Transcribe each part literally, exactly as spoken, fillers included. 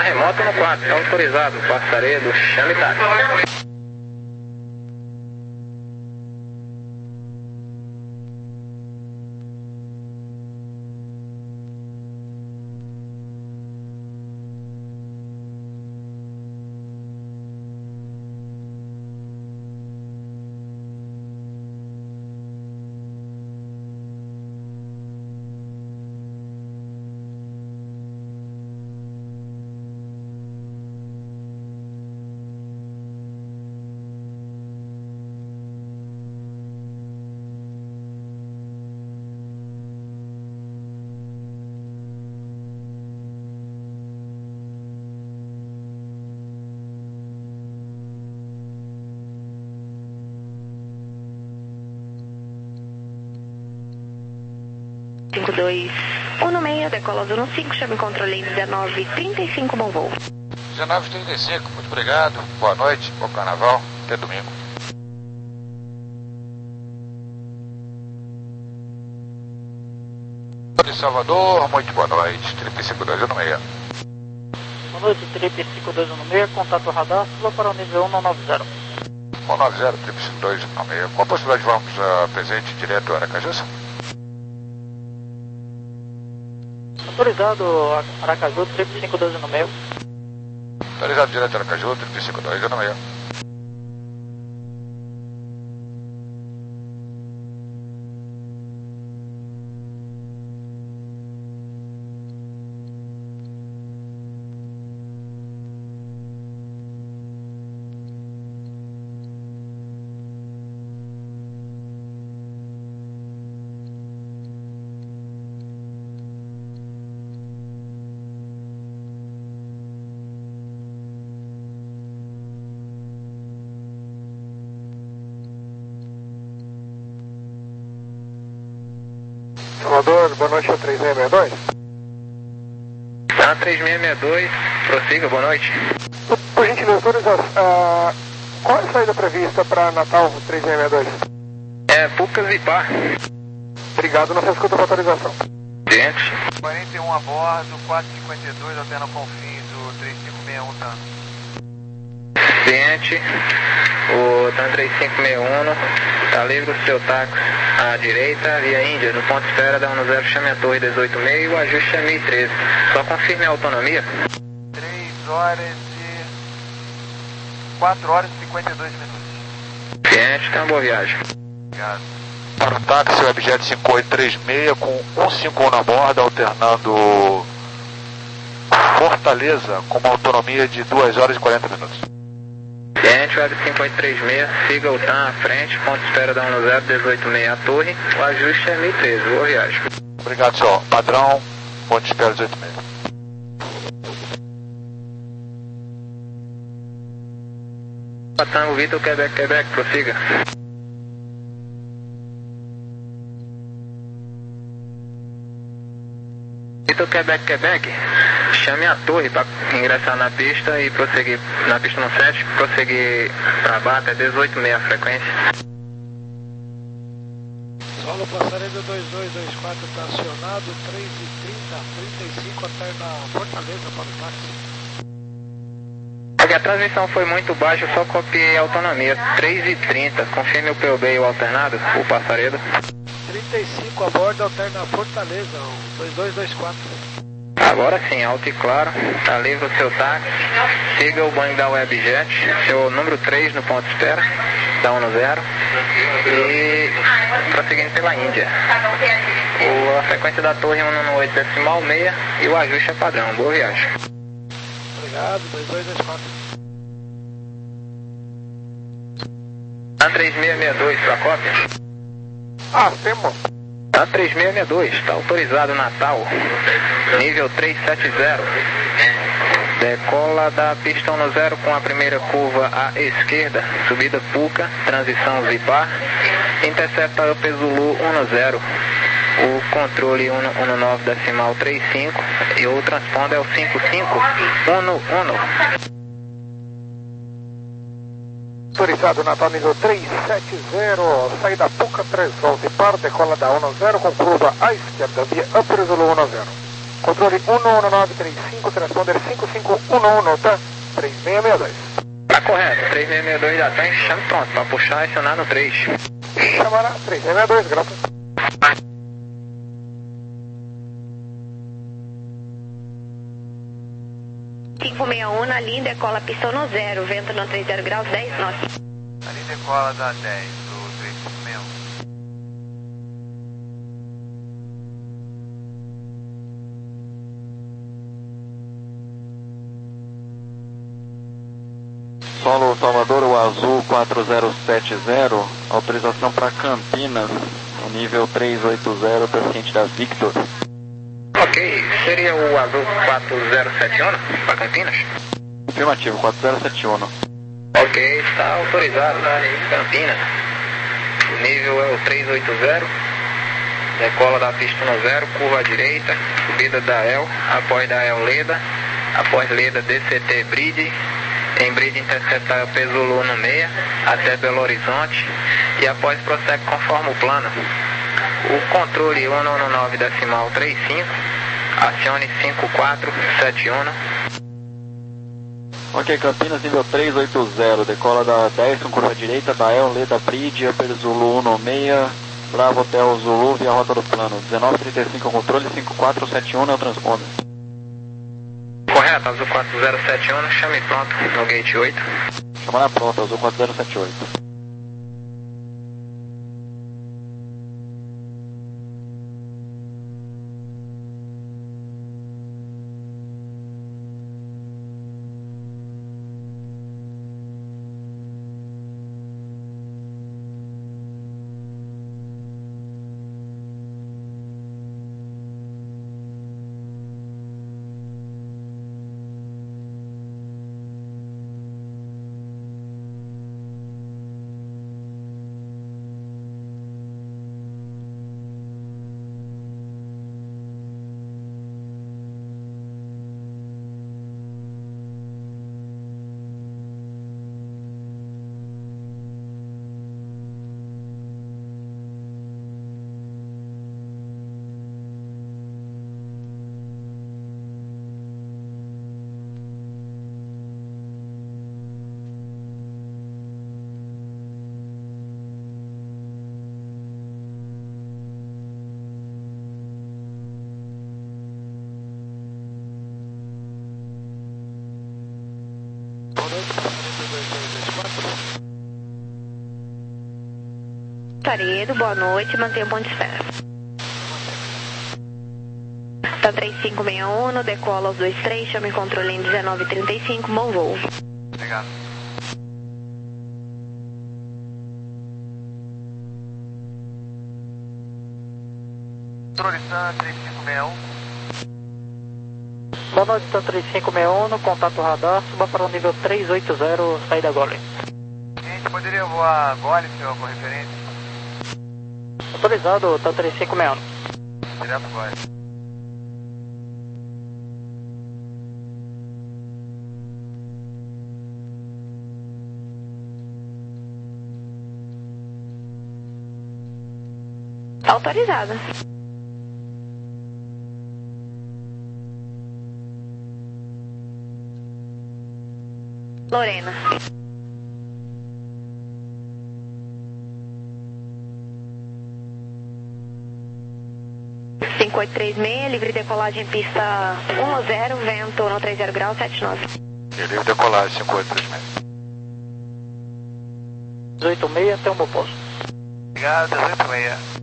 remoto no quatro, tá autorizado, Passaredo, chame táxi. cinco dois um seis, decola zona cinco, chame controle dezenove trinta e cinco, bom voo. dezenove trinta e cinco, muito obrigado, boa noite, bom carnaval, até domingo. De Salvador, muito boa noite, triplo cinco dois um seis. Boa noite, triplo cinco dois um seis, contato radar, sula para o nível um nove zero. um nove zero, triplo cinco dois um seis. Qual a possibilidade de vamos uh, presente direto a Aracaju? Autorizado Aracaju, triplo cinco dois um seis. Autorizado direto a Aracaju, triplo cinco dois um seis. Salvador, boa noite, a três seis seis dois. A três seis seis dois, prossiga, boa noite. Por, por gentileza, autorização, uh, qual é a saída prevista para Natal três seis seis dois? É, Pucas e Par. Obrigado, não se escuta a autorização. Gente. quarenta e um a bordo, quatro cinquenta e dois, alterna confins, o três cinco seis um, tá? Cliente, o TAM três cinco seis um, tá livre o seu táxi à direita, via Índia, no ponto espera da um zero, chame a torre dezoito seis e o ajuste é mil e treze. Só confirme a autonomia. três horas e... quatro horas e cinquenta e dois minutos. Cliente, tá uma boa viagem. Obrigado. Para o táxi Webjet cinco oito três seis com cento e cinquenta e um na borda, alternando Fortaleza com uma autonomia de duas horas e quarenta minutos. Cliente, Web cinco oito três seis, siga o TAM à frente, ponto de espera da um zero, dezoito seis a torre, o ajuste é mil e treze, boa viagem. Obrigado, senhor. Padrão, ponto de espera dezoito seis. Tango Vitor, Quebec, Quebec, prossiga. Vitor, Quebec, Quebec, chame a torre para ingressar na pista e prosseguir na pista no sete, prosseguir para baixo até dezoito seis a frequência. Solo Passaredo dois dois dois quatro está acionado, três e trinta, trinta e cinco até na Fortaleza para o táxi. Porque a transmissão foi muito baixa, eu só copiei a autonomia, três e trinta, confirme o P O B e o alternado, o Passaredo. trinta e cinco a bordo, alterna Fortaleza, o dois dois dois quatro. Agora sim, alto e claro, tá livre o seu táxi, siga o banho da Webjet, seu número três no ponto de espera, da um zero, e prosseguindo pela Índia. O, a frequência da torre é um oito decimal seis e o ajuste é padrão, boa viagem. Obrigado, dois dois dois quatro. A três seis seis dois para cópia. Ah, temos. A três seis seis dois, está autorizado Natal, nível trezentos e setenta. Decola da pista um zero com a primeira curva à esquerda, subida Puca, transição Zipar, intercepta Up Zulu um zero, o controle um nove decimal trinta e cinco e o transponder é o cinco cinco um um. Autorizado Natal nível trezentos e setenta, saída Puca três onze par, decola da um zero com curva à esquerda, via Upper Zulu um zero. Controle um um nove três cinco, transponder cinco cinco um um, tá? três seis seis dois. Tá correto, três seis seis dois da T A M, chame pronto, para puxar e acionar no três. Chamará três seis seis dois, graças. cinco seis um na linha, decola pistão no zero, vento no trinta graus, dez knots. Ali decola da dez do três cinco seis um. Solo Salvador, o azul quatro zero sete zero, autorização para Campinas, o nível três oito zero, paciente da Victor. Ok, seria o azul quatro zero sete um para Campinas? Afirmativo, quatro zero sete um. Ok, está autorizado, Campinas. O nível é o três oito zero, decola da pista no zero, curva à direita, subida da E L, após da E L Leda, após Leda D C T Bridge, em Bridge interceptar Pesulu no meia, até Belo Horizonte, e após prossegue conforme o plano. O controle cento e nove decimal trinta e cinco, acione cinco quatro sete um. Ok, Campinas, nível três oito zero, decola da dez com curva direita, da E L, Leda Bridge, Upper Zulu um seis, Bravo Hotel Zulu, via rota do plano, dezenove trinta e cinco, controle cinco quatro sete um é o transponder. Correto, azul quatro zero sete um, chame pronto no gate oito. Chamará pronto, azul quatro zero sete oito. Taredo, boa noite, mantenha o ponto de espera. Tá três cinco seis um, decola aos dois três, chame controle em dezenove trinta e cinco, bom voo. Obrigado. Controle Sun três cinco seis um. Boa noite, Sun três cinco seis um, no contato radar, suba para o nível três oito zero, saída Gole. Gente, poderia voar Gole, senhor, com referência? Autorizado, Sun três cinco seis um. Direto Gole. Autorizada. Lorena. cinco oito três seis, livre decolagem pista um zero, vento no trinta graus, sete nove. Livre decolagem cinco oito três seis. dezoito seis, até o meu posto. Obrigado, dezoito seis.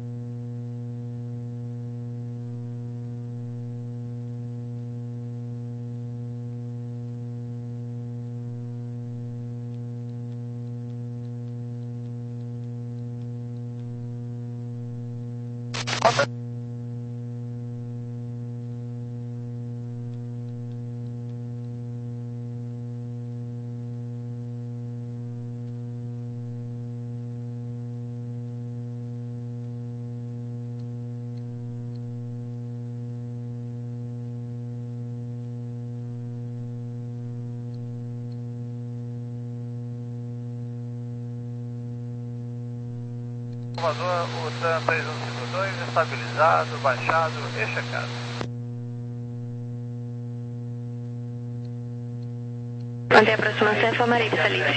Salvador, o Sun três um cinco dois, estabilizado, baixado e checado. Mantém a aproximação, F A Maria, está livre.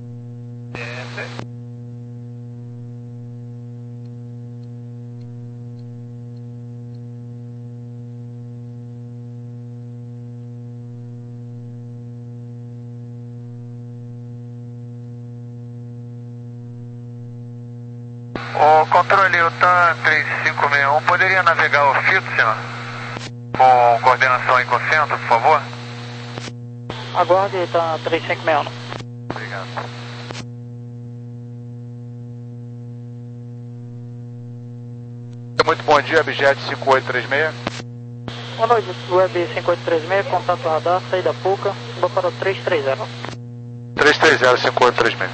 O controle, o TAM três cinco seis um, poderia navegar o filtro, senhor? Com coordenação aí com o centro, por favor? Aguarde, TAM três cinco seis um. Obrigado. Muito bom dia, Abjet cinco oito três seis. Boa noite, Web cinco oito três seis, contato radar, saída Puca, suba para o três três zero. três três zero cinco oito três seis.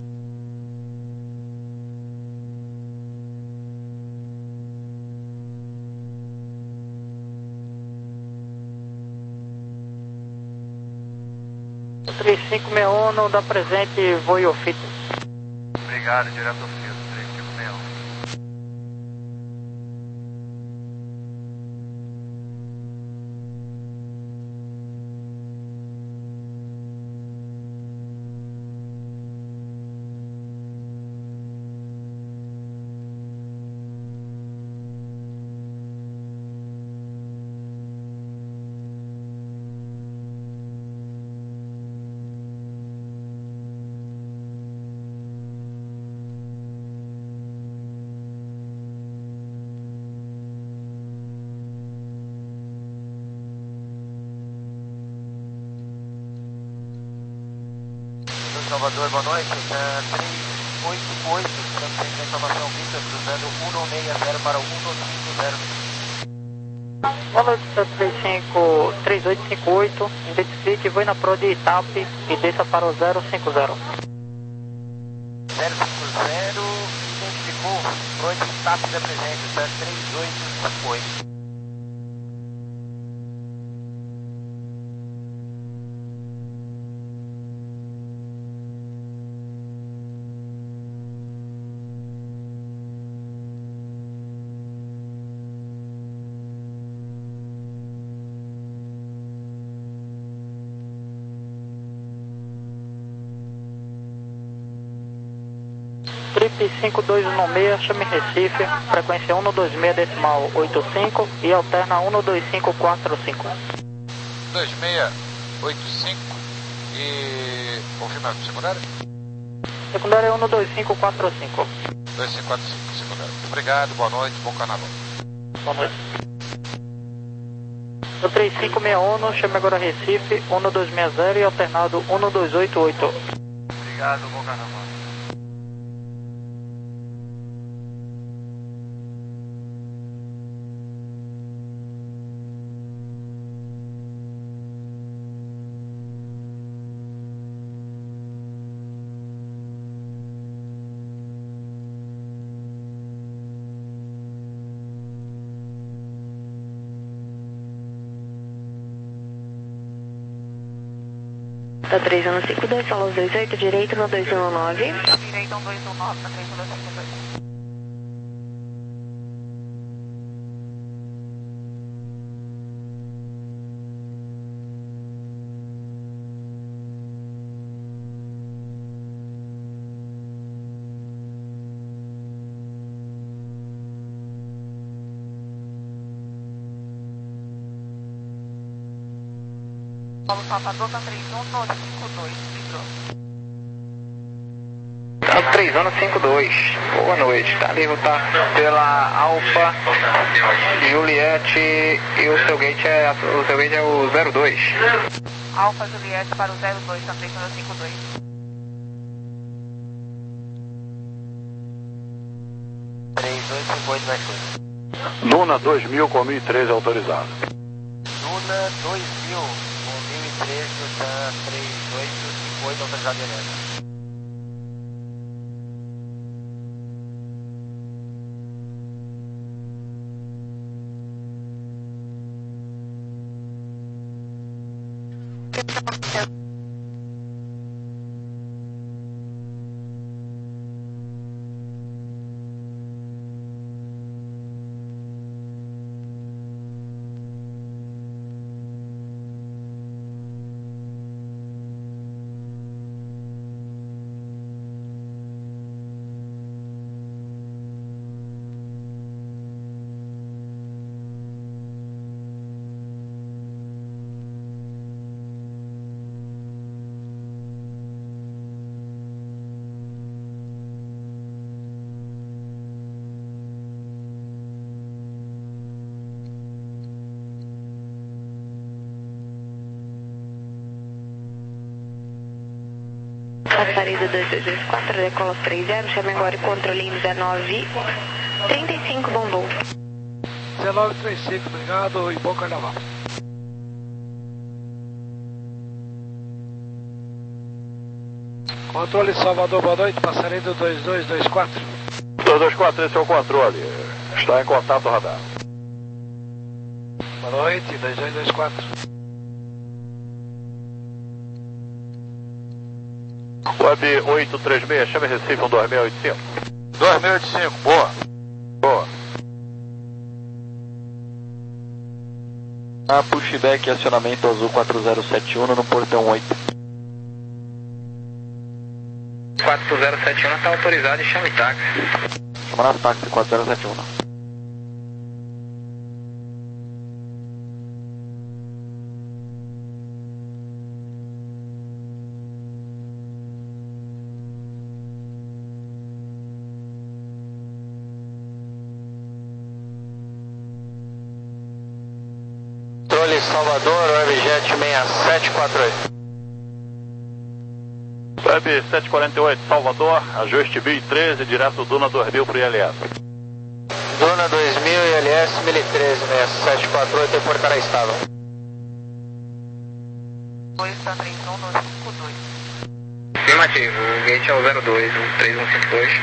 três cinco seis um, não dá presente, voo e ofício. Obrigado, direto ao filtro, três cinco seis um. Salvador, boa noite. É, três oito oito, transferência da informação Victor, cruzando um um seis zero para um um cinco zero. Boa noite, três oito cinco oito, identifique, voe na Pro de Itap e desça para o zero cinco zero. zero cinco zero, identificou, Pro de Itap da presença, três oito cinco oito. Trip cinco dois um seis, chame Recife, frequência um dois seis decimal oito cinco e alterna um dois cinco quatro cinco. dois seis oito cinco e... confirmado, secundário? Secundário é um dois cinco quatro cinco. dois cinco quatro cinco, secundário. Obrigado, boa noite, bom carnaval. Boa noite. O três cinco seis um, chame agora Recife, um dois seis zero e alternado um dois oito oito. Obrigado, bom carnaval. Tá três um cinco dois, fala os dois oito, direito no dois um nove. Direito no dois um nove, tá três um dois cinco dois. Paulo Salvador, tá três um nove cinco dois, livrou. Tá três um cinco dois, boa noite, tá livre, tá pela Alfa Juliette e o seu gate é, o seu gate é o zero dois. Alfa Juliette para o zero dois, tá três um cinco dois. três dois cinco oito mais dois. Luna dois mil com mil e treze autorizado. Luna dois mil com mil e treze, tá três oito cinco oito autorizado direto. Passaredo dois dois dois quatro, decola três zero, chama agora controle em dezenove trinta e cinco, bom voo. dezenove trinta e cinco, obrigado e bom carnaval. Controle Salvador, boa noite, Passaredo dois dois dois quatro. dois dois quatro, esse é o controle. Está em contato radar. Boa noite, dois dois dois quatro. Web oito três seis, chame Recife um dois seis oito cinco. dois seis oito cinco, boa. Boa. A pushback e acionamento azul quatro zero sete um no portão oito. quatro zero sete um está autorizado e chame táxi. Chamar táxi quatro zero sete um. Controle Salvador, Webjet seis sete quatro oito. Web sete quatro oito, Salvador, ajuste B I treze, direto Duna dois mil para o I L S. Duna dois mil, I L S mil e treze, seis sete quatro oito, reportará estável. dois três um no cinco dois. Afirmativo, o gate é o zero dois, o três um cinco dois.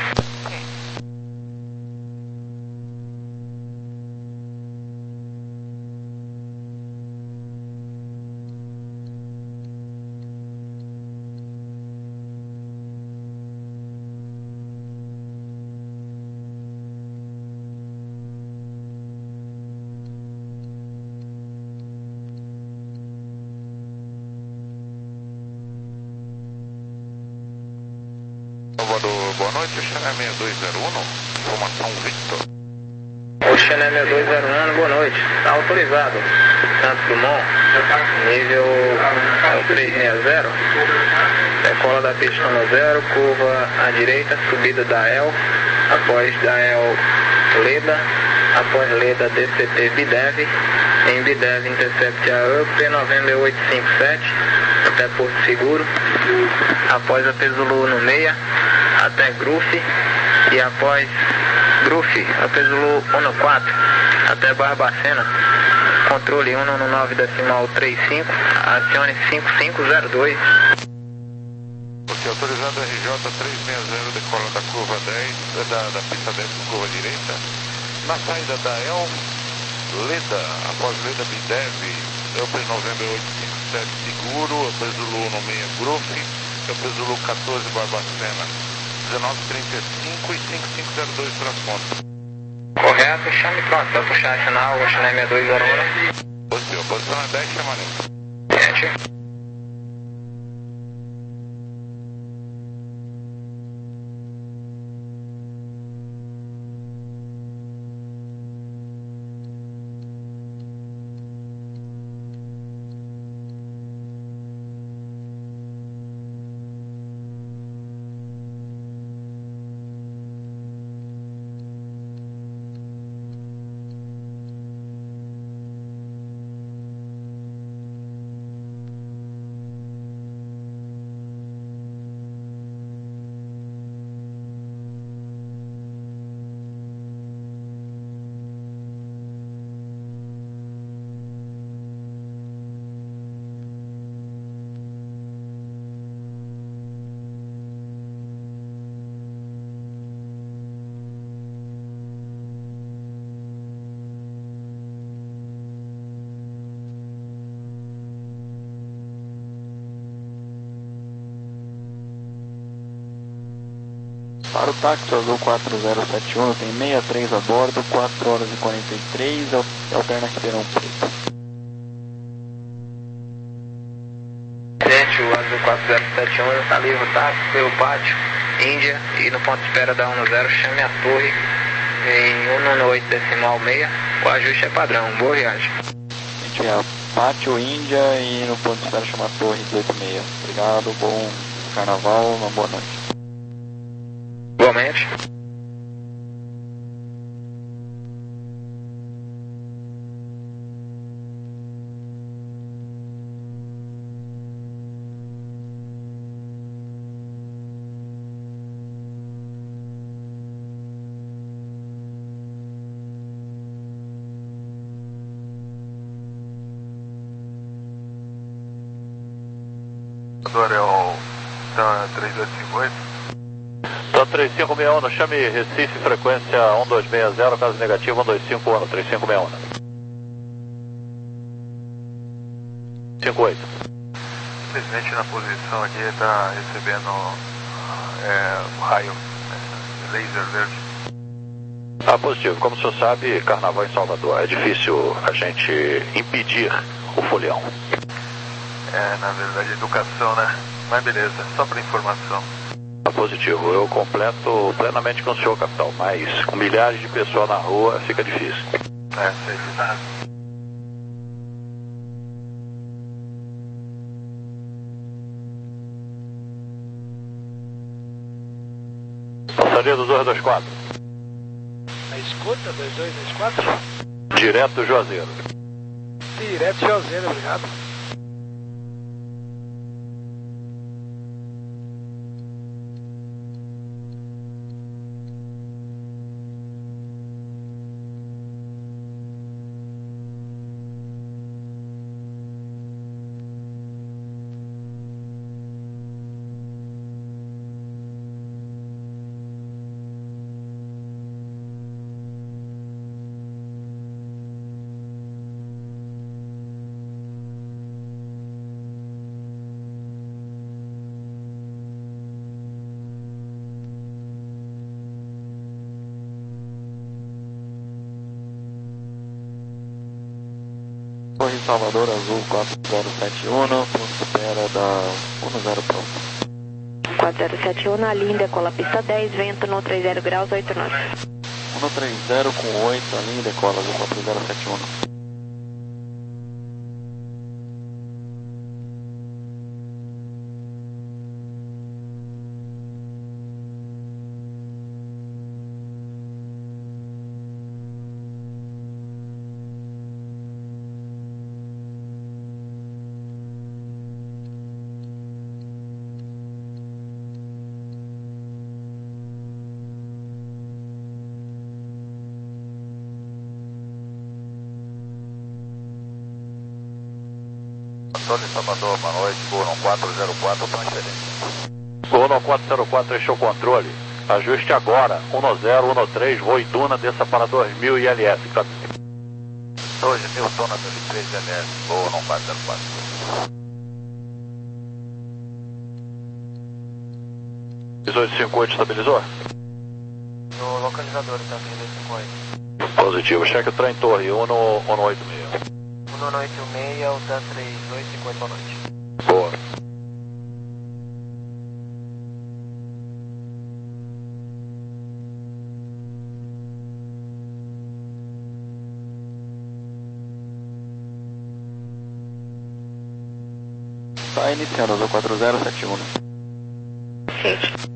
Salvador, boa noite, o Xané seis dois zero um, informação Victor. O Xané seis dois zero um, boa noite, está autorizado. Santos Dumont, nível três seis zero, decola da pista no zero, curva à direita, subida da E L, após da E L Leda, após Leda D C T Bidev, em Bidev intercept a P nove oito cinco sete, até Porto Seguro, após a Zulu no meia, até Grufe, e após Grufe, a Zulu um quatro, até Barbacena, controle um nove decimal trinta e cinco, acione cinco cinco zero dois. Ok, autorizado R J três seis zero, decola da curva dez, da, da pista dez com curva direita, na saída da E L, Leda, após Leda Bidev, é o P nove oito cinco sete seguro, é o Zulu no meia Grufe, é o Zulu quatorze Barbacena, dezenove trinta e cinco e cinco cinco zero dois para as pontas. Correto, chame pronto, vai puxar sinal, o Xané seis dois zero um. Positivo, posição é dez, chamanete. Gente. Para o táxi azul quatro zero sete um, tem sessenta e três a bordo, quatro horas e quarenta e três, alterna Ribeirão Preto. Gente, o azul quatro zero sete um está livre, táxi pelo pátio, Índia, e no ponto de espera da um zero, chame a torre em um oito decimal seis, o ajuste é padrão, boa viagem. A gente é pátio, Índia, e no ponto de espera chama a torre dezoito seis. Obrigado, bom carnaval, uma boa noite. Igualmente. Agora é o TAM três oito cinco oito. TAM três cinco seis um, chame Recife, frequência um dois seis zero, caso negativo um dois cinco um, três cinco seis um. cinco oito. Simplesmente na posição aqui está recebendo é, o raio, é, laser verde. Ah, positivo. Como o senhor sabe, carnaval em Salvador, é difícil a gente impedir o folião. É, na verdade, educação, né? Mas beleza, só para informação. Ah, positivo. Eu completo plenamente com o senhor, capitão, mas com milhares de pessoas na rua fica difícil. É, sei que tá. Passaria do dois dois quatro. Na escuta, dois dois dois quatro? Direto do Juazeiro. Direto de Juazeiro, obrigado. Torre Salvador Azul quatro zero sete um, ponto espera da um zero pronto. quatro zero sete um, na linha, decola pista dez, vento no trinta graus, oito nove. um trinta com oito, a linha decola do quatro zero sete um. Antônio Salvador, boa noite, Gol quatro zero quatro, transferência. Gol quatro zero quatro, este é o controle. Ajuste agora, um zero um três, voo e Duna, desça para dois mil I L S. dois mil, Duna dois mil e três I L S, Gol quatro zero quatro. dezoito cinquenta e oito estabilizou? No localizador, tá, dezoito cinquenta e oito. Positivo, cheque o trem torre, um no oito seis. um no oito seis, o TAM três oito cinco oito, boa noite. Boa. Está iniciando o quatro zero sete um. Sim.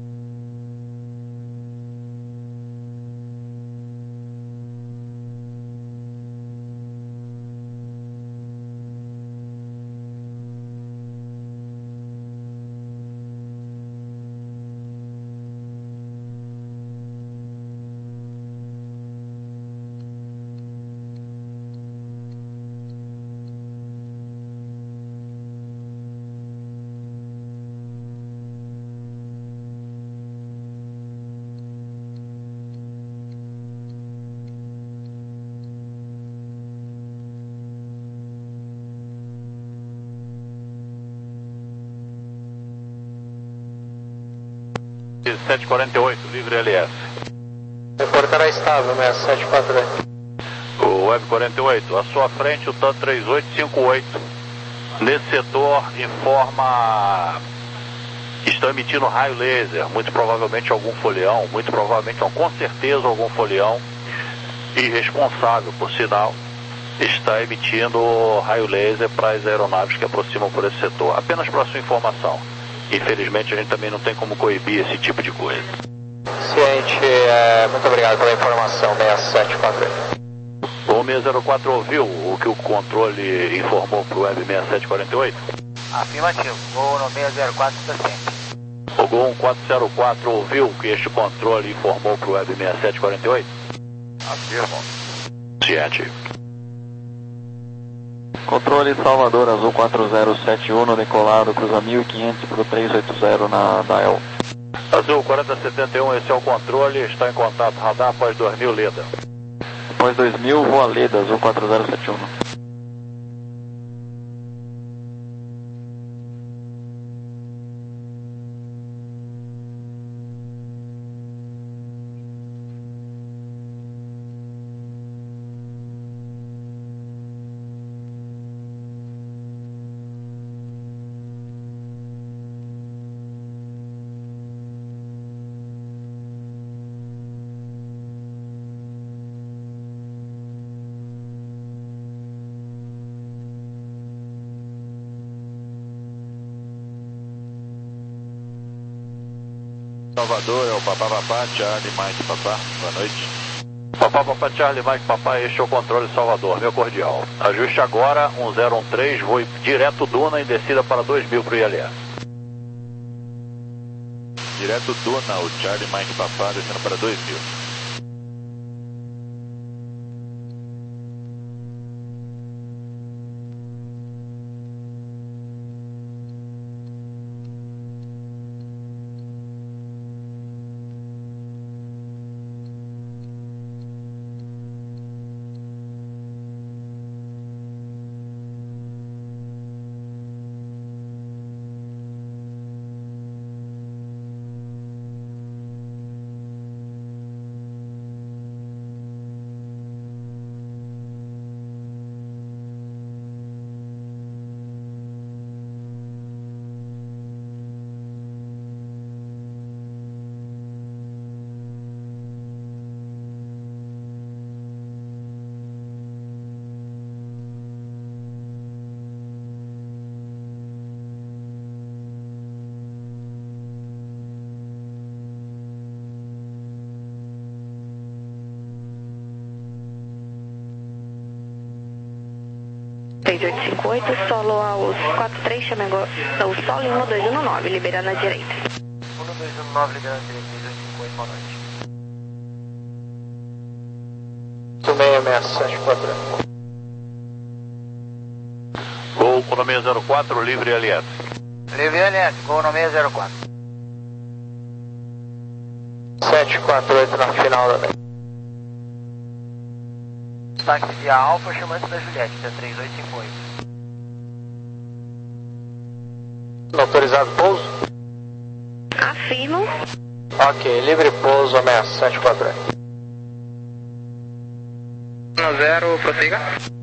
sete quarenta e oito, livre L S. Reportará estável, seis sete quatro dois. O Web quarenta e oito, à sua frente o TAM três oito cinco oito. Nesse setor informa que estão emitindo raio laser, muito provavelmente algum folião, muito provavelmente, não, com certeza algum folião irresponsável, por sinal, está emitindo raio laser para as aeronaves que aproximam por esse setor. Apenas para sua informação. Infelizmente a gente também não tem como coibir esse tipo de coisa. Ciente, é, muito obrigado pela informação, seis sete quatro oito. O seis zero quatro ouviu o que o controle informou para o Web seis sete quatro oito? Afirmativo, Gol no seis zero quatro está ciente. O Gol quatro zero quatro ouviu que este controle informou para o Web seis sete quatro oito? Afirmo. Ciente. Controle Salvador, Azul quatro zero sete um, decolado, cruza mil e quinhentos para o três oito zero na Dael. Azul quarenta setenta e um, esse é o controle, está em contato, radar após dois mil, Leda. Após dois mil, voa Leda, Azul quatro zero sete um. Salvador, é o Papá Papá, Charlie Mike Papá, boa noite. Papá Papá, Charlie Mike Papá, este é o controle Salvador, meu cordial. Ajuste agora, um zero um três, voo direto Duna e descida para dois mil para o I L S. Direto Duna, o Charlie Mike Papá, descendo para dois mil. três oito cinco oito, solo aos quatro três, chama agora o solo em um dois um nove, liberando na direita. um dois um nove, liberando na direita, três oito cinco oito, boa noite. seis seis sete quatro. Gol com o nome zero quatro, livre L S. Livre L S, gol no seis zero quatro. sete quatro oito na final da Táxi via Alfa, chamando da Juliette, que é três oito cinco oito. autorizado pouso? Afirmo. Ok, livre pouso, ameaça sete quatro oito. um zero, prossiga.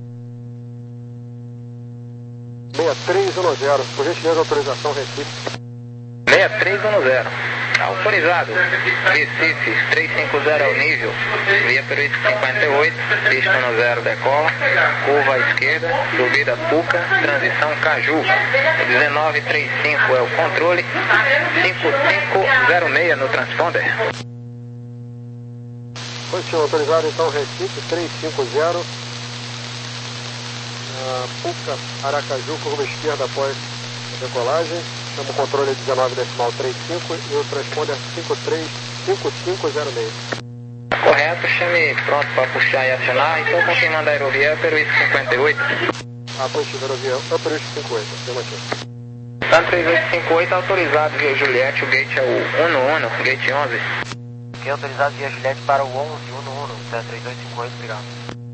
seis três um zero, por gentileza, autorização Recife. seis três um zero. Autorizado. Recife, trezentos e cinquenta é o nível. Via Peruíte cinquenta e oito, pista no zero decola. Curva à esquerda, subida Puca, transição Caju. dezenove trinta e cinco é o controle. cinco cinco zero seis no transponder. Positivo, autorizado então Recife, trezentos e cinquenta. Uh, Puca, Aracaju, curva esquerda após a decolagem. Chama o controle dezenove decimal trinta e cinco e o transponder cinco três cinco cinco zero seis. Correto, chame pronto para puxar e acionar. Então confirmando a aerovia Peruíte cinquenta e oito. Ah, positivo, aerovia Peruíte cinquenta e oito, afirmativo. Tanto três oito cinco oito autorizado via Juliette, o gate é o um um, gate onze. Ok, autorizado via Juliette para o onze um um, três oito cinco oito, obrigado.